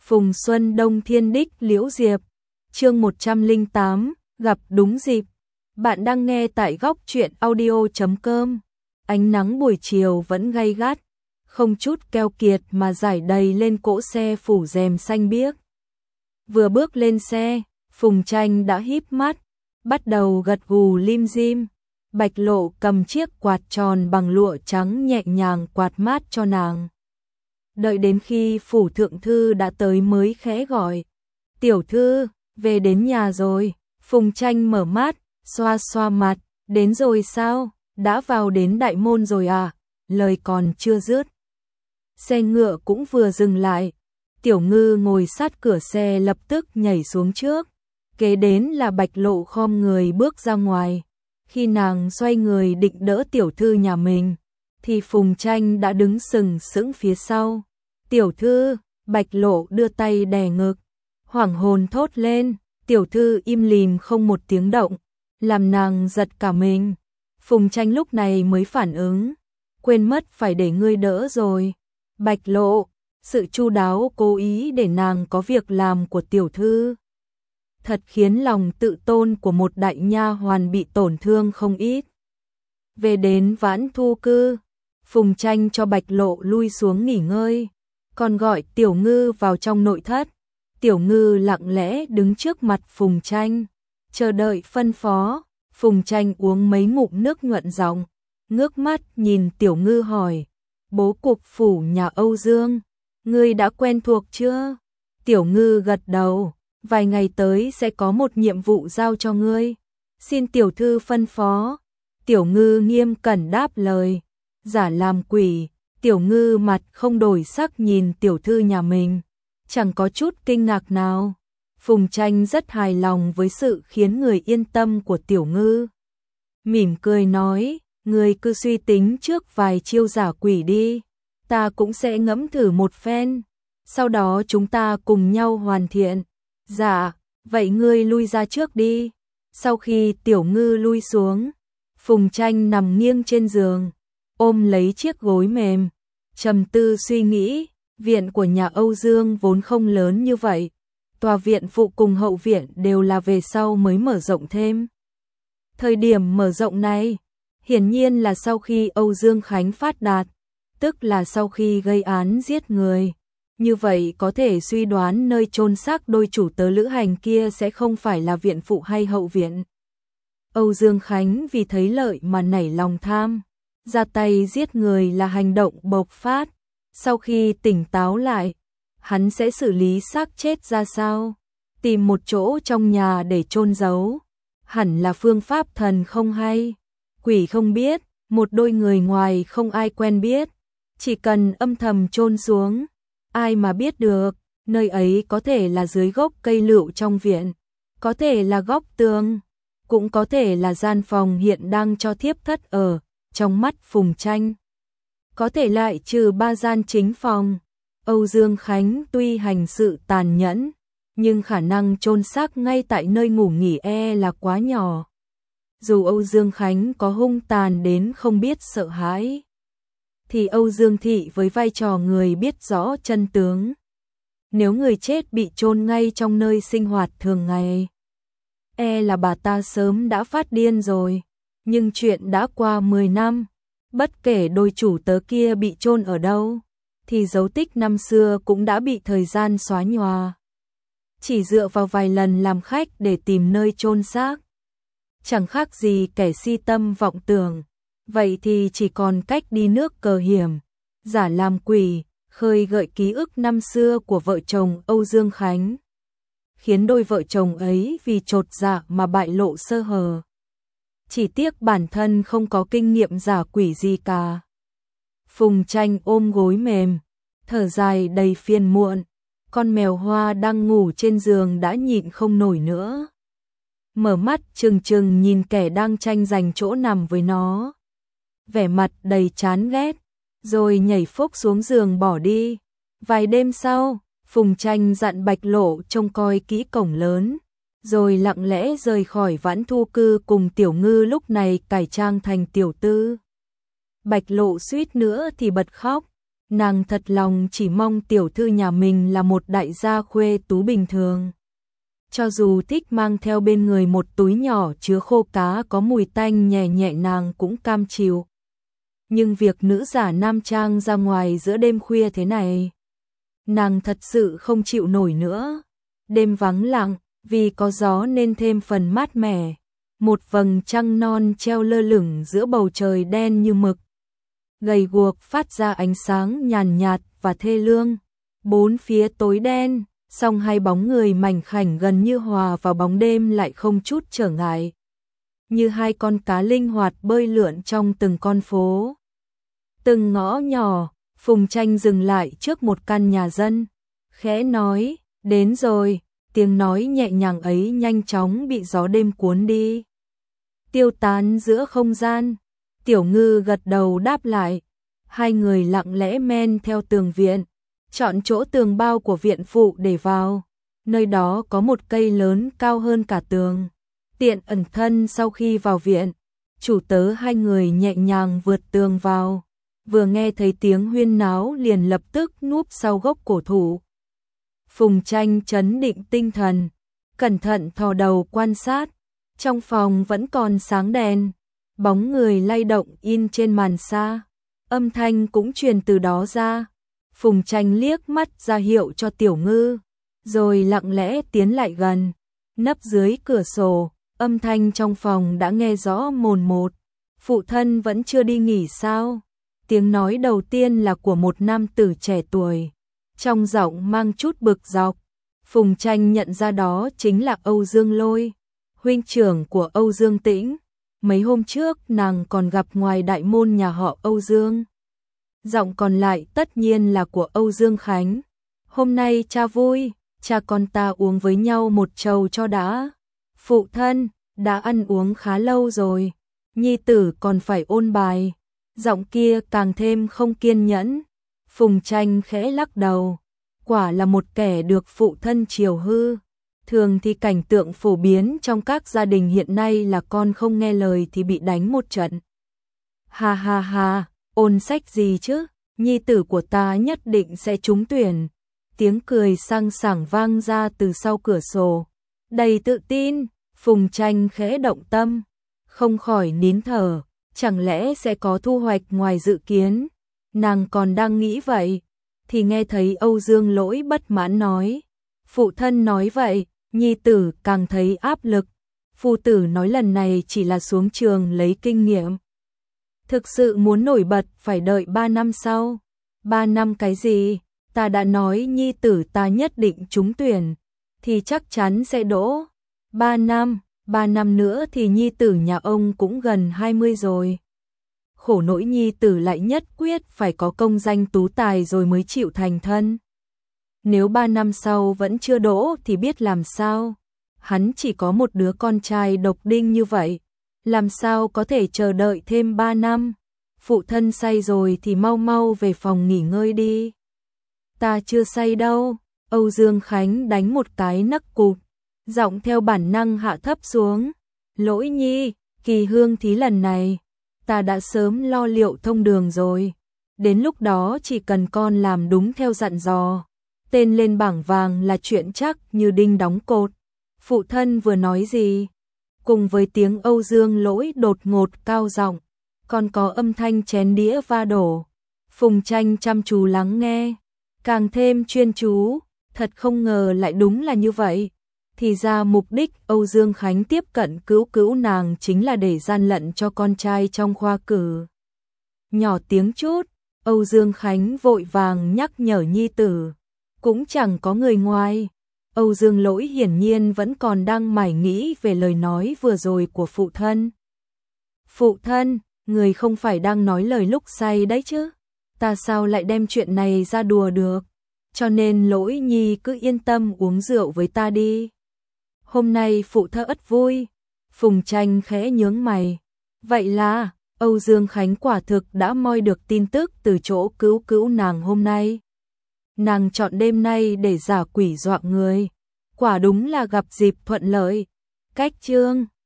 Phùng Xuân Đông Thiên Đích Liễu Diệp, chương 108, gặp đúng dịp. Bạn đang nghe tại góc truyện audio.com. Ánh nắng buổi chiều vẫn gay gắt, không chút keo kiệt mà rải đầy lên cỗ xe phủ rèm xanh biếc. Vừa bước lên xe, Phùng Tranh đã híp mắt, bắt đầu gật gù lim dim. Bạch Lộ cầm chiếc quạt tròn bằng lụa trắng nhẹ nhàng quạt mát cho nàng. Đợi đến khi phủ thượng thư đã tới mới khẽ gọi. Tiểu thư, về đến nhà rồi. Phùng Tranh mở mắt, xoa xoa mặt. Đến rồi sao? Đã vào đến đại môn rồi à? Lời còn chưa dứt, xe ngựa cũng vừa dừng lại. Tiểu Ngư ngồi sát cửa xe lập tức nhảy xuống trước. Kế đến là Bạch Lộ khom người bước ra ngoài. Khi nàng xoay người định đỡ tiểu thư nhà mình, thì Phùng Tranh đã đứng sừng sững phía sau. Tiểu thư, Bạch Lộ đưa tay đè ngực, hoảng hồn thốt lên. Tiểu thư im lìm không một tiếng động, làm nàng giật cả mình. Phùng Tranh lúc này mới phản ứng, quên mất phải để ngươi đỡ rồi. Bạch Lộ, sự chu đáo cố ý để nàng có việc làm của tiểu thư, thật khiến lòng tự tôn của một đại nha hoàn bị tổn thương không ít. Về đến Vãn Thu Cư, Phùng Tranh cho Bạch Lộ lui xuống nghỉ ngơi, còn gọi Tiểu Ngư vào trong nội thất. Tiểu Ngư lặng lẽ đứng trước mặt Phùng Tranh, chờ đợi phân phó. Phùng Tranh uống mấy ngụm nước nhuận giọng, ngước mắt nhìn Tiểu Ngư hỏi: bố cục phủ nhà Âu Dương, ngươi đã quen thuộc chưa? Tiểu Ngư gật đầu, vài ngày tới sẽ có một nhiệm vụ giao cho ngươi, xin tiểu thư phân phó. Tiểu Ngư nghiêm cẩn đáp lời, giả làm quỷ. Tiểu Ngư mặt không đổi sắc nhìn tiểu thư nhà mình, chẳng có chút kinh ngạc nào. Phùng Tranh rất hài lòng với sự khiến người yên tâm của Tiểu Ngư, mỉm cười nói: ngươi cứ suy tính trước vài chiêu giả quỷ đi, ta cũng sẽ ngẫm thử một phen, sau đó chúng ta cùng nhau hoàn thiện. Dạ, vậy ngươi lui ra trước đi. Sau khi Tiểu Ngư lui xuống, Phùng Tranh nằm nghiêng trên giường, ôm lấy chiếc gối mềm, trầm tư suy nghĩ. Viện của nhà Âu Dương vốn không lớn như vậy, tòa viện phụ cùng hậu viện đều là về sau mới mở rộng thêm. Thời điểm mở rộng này, hiển nhiên là sau khi Âu Dương Khánh phát đạt, tức là sau khi gây án giết người. Như vậy có thể suy đoán nơi chôn xác đôi chủ tớ lữ hành kia sẽ không phải là viện phụ hay hậu viện. Âu Dương Khánh vì thấy lợi mà nảy lòng tham, ra tay giết người là hành động bộc phát. Sau khi tỉnh táo lại, hắn sẽ xử lý xác chết ra sao? Tìm một chỗ trong nhà để chôn giấu, hẳn là phương pháp thần không hay, quỷ không biết, một đôi người ngoài không ai quen biết, chỉ cần âm thầm chôn xuống, ai mà biết được. Nơi ấy có thể là dưới gốc cây lựu trong viện, có thể là góc tường, cũng có thể là gian phòng hiện đang cho thiếp thất ở. Trong mắt Phùng Tranh, có thể lại trừ 3 gian chính phòng. Âu Dương Khánh tuy hành sự tàn nhẫn, nhưng khả năng chôn xác ngay tại nơi ngủ nghỉ là quá nhỏ. Dù Âu Dương Khánh có hung tàn đến không biết sợ hãi, thì Âu Dương Thị với vai trò người biết rõ chân tướng, nếu người chết bị chôn ngay trong nơi sinh hoạt thường ngày, là bà ta sớm đã phát điên rồi. Nhưng chuyện đã qua 10 năm, bất kể đôi chủ tớ kia bị chôn ở đâu, thì dấu tích năm xưa cũng đã bị thời gian xóa nhòa. Chỉ dựa vào vài lần làm khách để tìm nơi chôn xác, chẳng khác gì kẻ si tâm vọng tưởng. Vậy thì chỉ còn cách đi nước cờ hiểm, giả làm quỷ, khơi gợi ký ức năm xưa của vợ chồng Âu Dương Khánh, khiến đôi vợ chồng ấy vì chột dạ mà bại lộ sơ hở. Chỉ tiếc bản thân không có kinh nghiệm giả quỷ gì cả. Phùng Tranh ôm gối mềm, thở dài đầy phiền muộn. Con mèo Hoa đang ngủ trên giường đã nhịn không nổi nữa, mở mắt trừng trừng nhìn kẻ đang tranh giành chỗ nằm với nó, vẻ mặt đầy chán ghét, rồi nhảy phốc xuống giường bỏ đi. Vài đêm sau, Phùng Tranh dặn Bạch Lộ trông coi kỹ cổng lớn, rồi lặng lẽ rời khỏi Vãn Thu Cư cùng Tiểu Ngư lúc này cải trang thành tiểu tư. Bạch Lộ suýt nữa thì bật khóc, Nàng thật lòng chỉ mong tiểu thư nhà mình là một đại gia khuê tú bình thường. Cho dù thích mang theo bên người một túi nhỏ chứa khô cá có mùi tanh nhẹ nhẹ nàng cũng cam chịu. Nhưng việc nữ giả nam trang ra ngoài giữa đêm khuya thế này, nàng thật sự không chịu nổi nữa. Đêm vắng lặng, vì có gió nên thêm phần mát mẻ. Một vầng trăng non treo lơ lửng giữa bầu trời đen như mực, gầy guộc phát ra ánh sáng nhàn nhạt và thê lương. Bốn phía tối đen, song hai bóng người mảnh khảnh gần như hòa vào bóng đêm lại không chút trở ngại. Như hai con cá linh hoạt bơi lượn trong từng con phố. Từng ngõ nhỏ, Phùng Tranh dừng lại trước một căn nhà dân, khẽ nói, đến rồi. Tiếng nói nhẹ nhàng ấy nhanh chóng bị gió đêm cuốn đi, tiêu tán giữa không gian. Tiểu Ngư gật đầu đáp lại. Hai người lặng lẽ men theo tường viện, chọn chỗ tường bao của viện phụ để vào. Nơi đó có một cây lớn cao hơn cả tường, tiện ẩn thân. Sau khi vào viện, chủ tớ hai người nhẹ nhàng vượt tường vào, vừa nghe thấy tiếng huyên náo liền lập tức núp sau gốc cổ thụ. Phùng Tranh trấn định tinh thần, cẩn thận thò đầu quan sát. Trong phòng vẫn còn sáng đèn, bóng người lay động in trên màn sa, âm thanh cũng truyền từ đó ra. Phùng Tranh liếc mắt ra hiệu cho Tiểu Ngư, rồi lặng lẽ tiến lại gần, nấp dưới cửa sổ. Âm thanh trong phòng đã nghe rõ mồn một. Phụ thân vẫn chưa đi nghỉ sao? Tiếng nói đầu tiên là của một nam tử trẻ tuổi, trong giọng mang chút bực dọc. Phùng Tranh nhận ra đó chính là Âu Dương Lôi, huynh trưởng của Âu Dương Tĩnh. Mấy hôm trước nàng còn gặp ngoài đại môn nhà họ Âu Dương. Giọng còn lại tất nhiên là của Âu Dương Khánh. Hôm nay cha vui, cha con ta uống với nhau một chầu cho đã. Phụ thân, đã ăn uống khá lâu rồi, nhi tử còn phải ôn bài. Giọng kia càng thêm không kiên nhẫn. Phùng Tranh khẽ lắc đầu, quả là một kẻ được phụ thân chiều hư. Thường thì cảnh tượng phổ biến trong các gia đình hiện nay là con không nghe lời thì bị đánh một trận. Ha ha ha, ôn sách gì chứ, nhi tử của ta nhất định sẽ trúng tuyển. Tiếng cười sang sảng vang ra từ sau cửa sổ, đầy tự tin. Phùng Tranh khẽ động tâm, không khỏi nín thở, chẳng lẽ sẽ có thu hoạch ngoài dự kiến. Nàng còn đang nghĩ vậy, thì nghe thấy Âu Dương Lỗi bất mãn nói. Phụ thân nói vậy, nhi tử càng thấy áp lực. Phu tử nói lần này chỉ là xuống trường lấy kinh nghiệm. Thực sự muốn nổi bật phải đợi 3 năm sau. 3 năm cái gì? Ta đã nói nhi tử ta nhất định trúng tuyển, thì chắc chắn sẽ đỗ. 3 năm nữa thì nhi tử nhà ông cũng gần 20 rồi. Khổ nỗi nhi tử lại nhất quyết phải có công danh tú tài rồi mới chịu thành thân. Nếu 3 năm sau vẫn chưa đỗ thì biết làm sao. Hắn chỉ có một đứa con trai độc đinh như vậy, làm sao có thể chờ đợi thêm 3 năm. Phụ thân say rồi thì mau mau về phòng nghỉ ngơi đi. Ta chưa say đâu. Âu Dương Khánh đánh một cái nấc cụt, giọng theo bản năng hạ thấp xuống. Lỗi nhi, kỳ hương thí lần này ta đã sớm lo liệu thông đường rồi. Đến lúc đó chỉ cần con làm đúng theo dặn dò, tên lên bảng vàng là chuyện chắc như đinh đóng cột. Phụ thân vừa nói gì? Cùng với tiếng Âu Dương Lỗi đột ngột cao giọng, còn có âm thanh chén đĩa va đổ. Phùng Tranh chăm chú lắng nghe, càng thêm chuyên chú. Thật không ngờ lại đúng là như vậy. Thì ra mục đích Âu Dương Khánh tiếp cận cứu nàng chính là để gian lận cho con trai trong khoa cử. Nhỏ tiếng chút, Âu Dương Khánh vội vàng nhắc nhở nhi tử, cũng chẳng có người ngoài. Âu Dương Lỗi hiển nhiên vẫn còn đang mải nghĩ về lời nói vừa rồi của phụ thân. Phụ thân, người không phải đang nói lời lúc say đấy chứ? Ta sao lại đem chuyện này ra đùa được? Cho nên Lỗi nhi cứ yên tâm uống rượu với ta đi. Hôm nay phụ thân ất vui. Phùng Tranh khẽ nhướng mày. Vậy là Âu Dương Khánh quả thực đã moi được tin tức từ chỗ cứu nàng hôm nay. Nàng chọn đêm nay để giả quỷ dọa người, quả đúng là gặp dịp thuận lợi. Cách chương